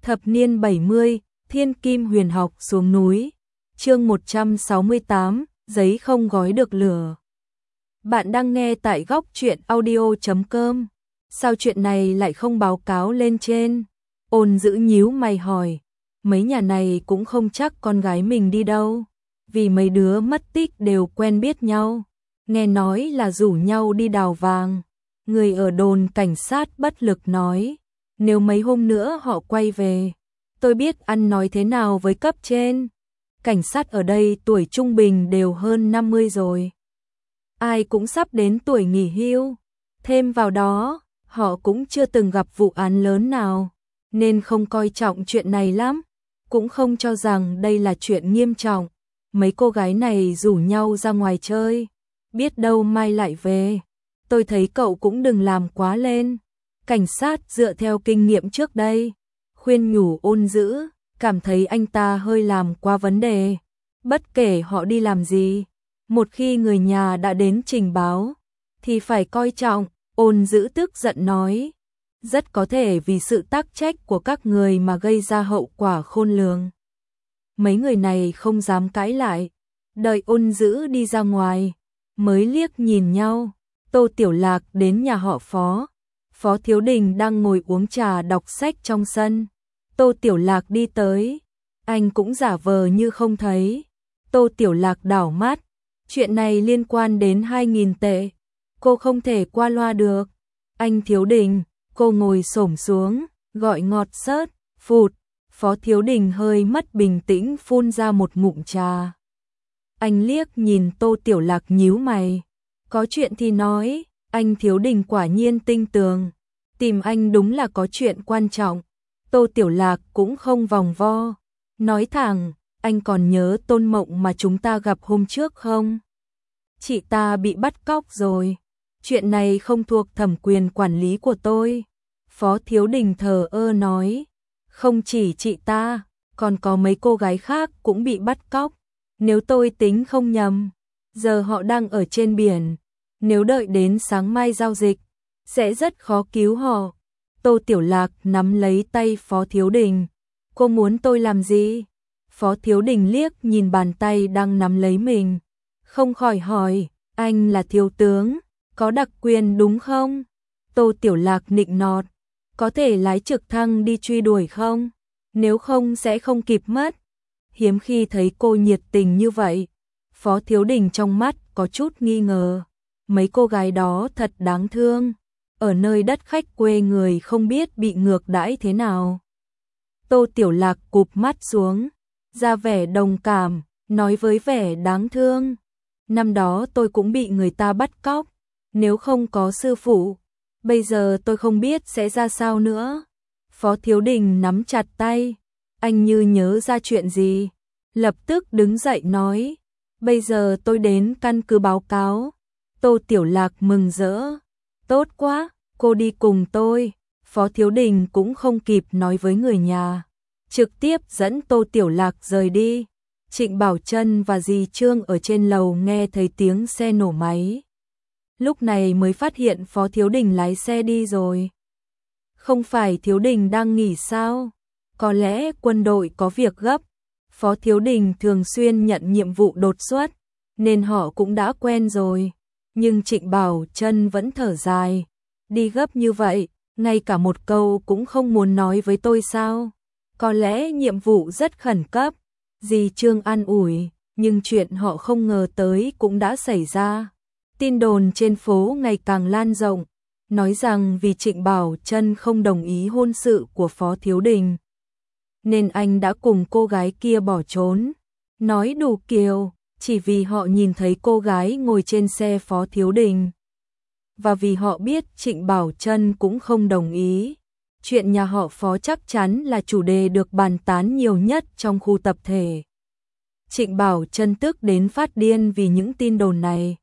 Thập niên 70, Thiên Kim Huyền Học xuống núi. Chương 168, giấy không gói được lửa. Bạn đang nghe tại góc truyện audio.com. Sao chuyện này lại không báo cáo lên trên? Ôn Dữ nhíu mày hỏi. Mấy nhà này cũng không chắc con gái mình đi đâu. Vì mấy đứa mất tích đều quen biết nhau. Nghe nói là rủ nhau đi đào vàng. Người ở đồn cảnh sát bất lực nói. Nếu mấy hôm nữa họ quay về, tôi biết ăn nói thế nào với cấp trên. Cảnh sát ở đây tuổi trung bình đều hơn 50 rồi. Ai cũng sắp đến tuổi nghỉ hưu. Thêm vào đó, họ cũng chưa từng gặp vụ án lớn nào, nên không coi trọng chuyện này lắm. Cũng không cho rằng đây là chuyện nghiêm trọng. Mấy cô gái này rủ nhau ra ngoài chơi, biết đâu mai lại về. Tôi thấy cậu cũng đừng làm quá lên. Cảnh sát dựa theo kinh nghiệm trước đây, khuyên nhủ Ôn Dữ, cảm thấy anh ta hơi làm quá vấn đề. Bất kể họ đi làm gì, một khi người nhà đã đến trình báo, thì phải coi trọng. Ôn Dữ tức giận nói, rất có thể vì sự tác trách của các người mà gây ra hậu quả khôn lường. Mấy người này không dám cãi lại, đợi Ôn Dữ đi ra ngoài, mới liếc nhìn nhau. Tô Tiểu Lạc đến nhà họ Phó. Phó Thiếu Đình đang ngồi uống trà đọc sách trong sân. Tô Tiểu Lạc đi tới, anh cũng giả vờ như không thấy. Tô Tiểu Lạc đảo mắt, chuyện này liên quan đến 2.000 tệ, cô không thể qua loa được. Anh Thiếu Đình, cô ngồi xổm xuống, gọi ngọt xớt, phụt. Phó Thiếu Đình hơi mất bình tĩnh phun ra một ngụm trà. Anh liếc nhìn Tô Tiểu Lạc nhíu mày, có chuyện thì nói. Anh Thiếu Đình quả nhiên tinh tường, tìm anh đúng là có chuyện quan trọng. Tô Tiểu Lạc cũng không vòng vo, nói thẳng, anh còn nhớ Tôn Mộng mà chúng ta gặp hôm trước không? Chị ta bị bắt cóc rồi, chuyện này không thuộc thẩm quyền quản lý của tôi. Phó Thiếu Đình thờ ơ nói, không chỉ chị ta, còn có mấy cô gái khác cũng bị bắt cóc. Nếu tôi tính không nhầm, giờ họ đang ở trên biển. Nếu đợi đến sáng mai giao dịch, sẽ rất khó cứu họ. Tô Tiểu Lạc nắm lấy tay Phó Thiếu Đình. Cô muốn tôi làm gì? Phó Thiếu Đình liếc nhìn bàn tay đang nắm lấy mình, không khỏi hỏi, anh là thiếu tướng, có đặc quyền đúng không? Tô Tiểu Lạc nịnh nọt, có thể lái trực thăng đi truy đuổi không? Nếu không sẽ không kịp mất. Hiếm khi thấy cô nhiệt tình như vậy. Phó Thiếu Đình trong mắt có chút nghi ngờ. Mấy cô gái đó thật đáng thương, ở nơi đất khách quê người không biết bị ngược đãi thế nào. Tô Tiểu Lạc cụp mắt xuống, ra vẻ đồng cảm, nói với vẻ đáng thương. Năm đó tôi cũng bị người ta bắt cóc, nếu không có sư phụ, bây giờ tôi không biết sẽ ra sao nữa. Phó Thiếu Đình nắm chặt tay, anh như nhớ ra chuyện gì, lập tức đứng dậy nói, bây giờ tôi đến căn cứ báo cáo. Tô Tiểu Lạc mừng rỡ, tốt quá, cô đi cùng tôi. Phó Thiếu Đình cũng không kịp nói với người nhà, trực tiếp dẫn Tô Tiểu Lạc rời đi. Trịnh Bảo Trân và dì Trương ở trên lầu nghe thấy tiếng xe nổ máy, lúc này mới phát hiện Phó Thiếu Đình lái xe đi rồi. Không phải Thiếu Đình đang nghỉ sao? Có lẽ quân đội có việc gấp. Phó Thiếu Đình thường xuyên nhận nhiệm vụ đột xuất, nên họ cũng đã quen rồi. Nhưng Trịnh Bảo Trân vẫn thở dài, đi gấp như vậy, ngay cả một câu cũng không muốn nói với tôi sao? Có lẽ nhiệm vụ rất khẩn cấp. Dì Trương an ủi, nhưng chuyện họ không ngờ tới cũng đã xảy ra. Tin đồn trên phố ngày càng lan rộng, nói rằng vì Trịnh Bảo Trân không đồng ý hôn sự của Phó Thiếu Đình, nên anh đã cùng cô gái kia bỏ trốn. Nói đủ kiểu, chỉ vì họ nhìn thấy cô gái ngồi trên xe Phó Thiếu Đình. Và vì họ biết Trịnh Bảo Trân cũng không đồng ý. Chuyện nhà họ Phó chắc chắn là chủ đề được bàn tán nhiều nhất trong khu tập thể. Trịnh Bảo Trân tức đến phát điên vì những tin đồn này.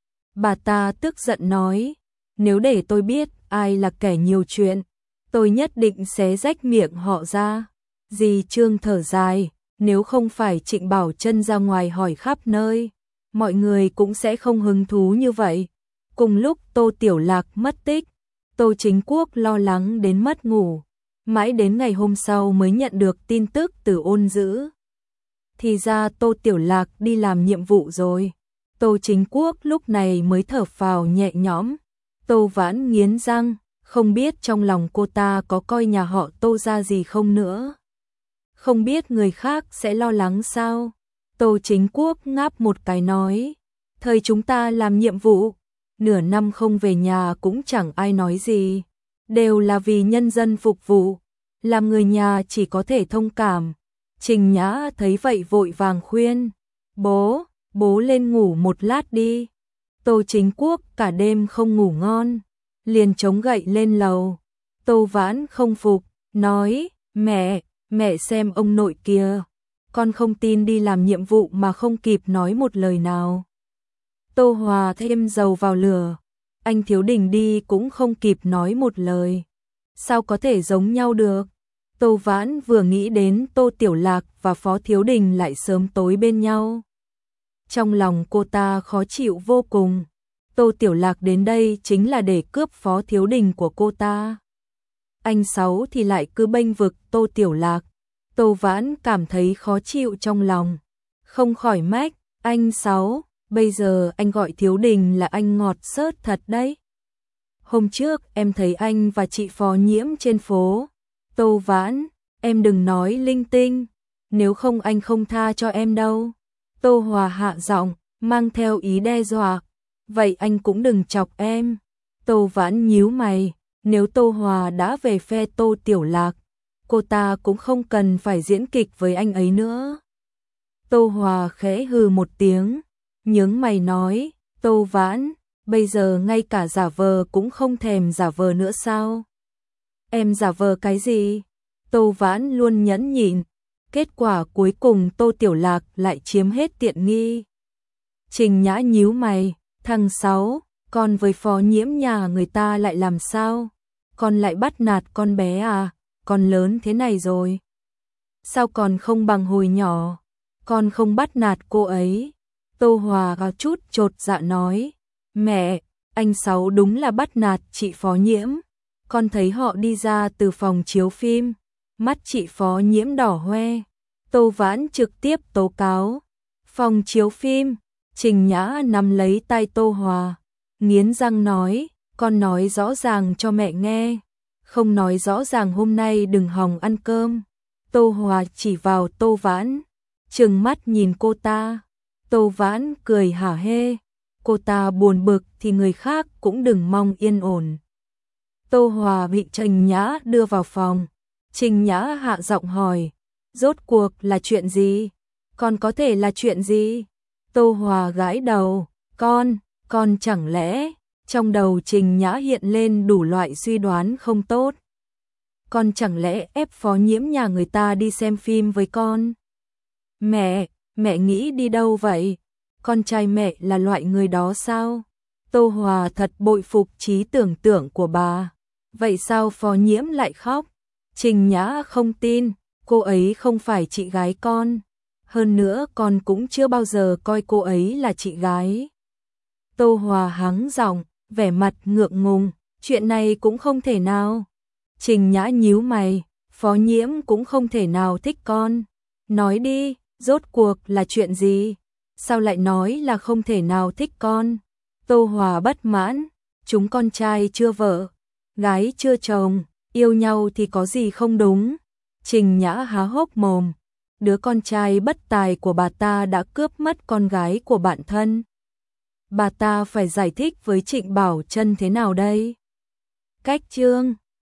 Bà ta tức giận nói, nếu để tôi biết ai là kẻ nhiều chuyện, tôi nhất định xé rách miệng họ ra. Dì Trương thở dài, nếu không phải Trịnh Bảo Trân ra ngoài hỏi khắp nơi, mọi người cũng sẽ không hứng thú như vậy. Cùng lúc Tô Tiểu Lạc mất tích, Tô Chính Quốc lo lắng đến mất ngủ. mãi đến ngày hôm sau mới nhận được tin tức từ Ôn Dữ. Thì ra Tô Tiểu Lạc đi làm nhiệm vụ rồi. Tô Chính Quốc lúc này mới thở phào nhẹ nhõm. Tô Vãn nghiến răng, không biết trong lòng cô ta có coi nhà họ Tô ra gì không nữa. Không biết người khác sẽ lo lắng sao? Tô Chính Quốc ngáp một cái nói, thời chúng ta làm nhiệm vụ, nửa năm không về nhà cũng chẳng ai nói gì, đều là vì nhân dân phục vụ, làm người nhà chỉ có thể thông cảm. Trình Nhã thấy vậy vội vàng khuyên, bố lên ngủ một lát đi. Tô Chính Quốc cả đêm không ngủ ngon, liền chống gậy lên lầu. Tô Vãn không phục, nói, mẹ xem ông nội kia, con không tin đi làm nhiệm vụ mà không kịp nói một lời nào. Tô Hòa thêm dầu vào lửa, anh Thiếu Đình đi cũng không kịp nói một lời. Sao có thể giống nhau được? Tô Vãn vừa nghĩ đến Tô Tiểu Lạc và Phó Thiếu Đình lại sớm tối bên nhau. Trong lòng cô ta khó chịu vô cùng. Tô Tiểu Lạc đến đây chính là để cướp Phó Thiếu Đình của cô ta. Anh Sáu thì lại cứ bênh vực Tô Tiểu Lạc. Tô Vãn cảm thấy khó chịu trong lòng. Không khỏi mách, anh Sáu, bây giờ anh gọi Thiếu Đình là anh ngọt xớt thật đấy. Hôm trước em thấy anh và chị Phó Nhiễm trên phố. Tô Vãn, em đừng nói linh tinh, nếu không anh không tha cho em đâu. Tô Hòa hạ giọng, mang theo ý đe dọa, vậy anh cũng đừng chọc em. Tô Vãn nhíu mày, nếu Tô Hòa đã về phe Tô Tiểu Lạc, cô ta cũng không cần phải diễn kịch với anh ấy nữa. Tô Hòa khẽ hừ một tiếng, nhướng mày nói, Tô Vãn, bây giờ ngay cả giả vờ cũng không thèm giả vờ nữa sao? Em giả vờ cái gì? Tô Vãn luôn nhẫn nhịn, kết quả cuối cùng Tô Tiểu Lạc lại chiếm hết tiện nghi. Trình Nhã nhíu mày, thằng Sáu, con với Phó Nhiễm nhà người ta lại làm sao? Con lại bắt nạt con bé à? Con lớn thế này rồi. Sao còn không bằng hồi nhỏ? Con không bắt nạt cô ấy. Tô Hòa có chút chột dạ nói, mẹ, anh Sáu đúng là bắt nạt chị Phó Nhiễm. Con thấy họ đi ra từ phòng chiếu phim, mắt chị Phó Nhiễm đỏ hoe. Tô Vãn trực tiếp tố cáo. Phòng chiếu phim, Trình Nhã nắm lấy tay Tô Hòa, nghiến răng nói, con nói rõ ràng cho mẹ nghe, không nói rõ ràng hôm nay đừng hòng ăn cơm. Tô Hòa chỉ vào Tô Vãn, trừng mắt nhìn cô ta. Tô Vãn cười hả hê, cô ta buồn bực thì người khác cũng đừng mong yên ổn. Tô Hòa bị Trình Nhã đưa vào phòng. Trình Nhã hạ giọng hỏi, rốt cuộc là chuyện gì? Còn có thể là chuyện gì? Tô Hòa gãi đầu, con chẳng lẽ... Trong đầu Trình Nhã hiện lên đủ loại suy đoán không tốt. Con chẳng lẽ ép Phó Nhiễm nhà người ta đi xem phim với con? Mẹ nghĩ đi đâu vậy? Con trai mẹ là loại người đó sao? Tô Hòa thật bội phục trí tưởng tượng của bà. Vậy sao Phó Nhiễm lại khóc? Trình Nhã không tin, cô ấy không phải chị gái con. Hơn nữa con cũng chưa bao giờ coi cô ấy là chị gái. Tô Hòa hắng giọng, vẻ mặt ngượng ngùng, chuyện này cũng không thể nào. Trình Nhã nhíu mày, Phó Nhiễm cũng không thể nào thích con. Nói đi, rốt cuộc là chuyện gì? Sao lại nói là không thể nào thích con? Tô Hòa bất mãn, chúng con trai chưa vợ, gái chưa chồng, yêu nhau thì có gì không đúng? Trình Nhã há hốc mồm, đứa con trai bất tài của bà ta đã cướp mất con gái của bạn thân. Bà ta phải giải thích với Trịnh Bảo Trân thế nào đây? Cách chương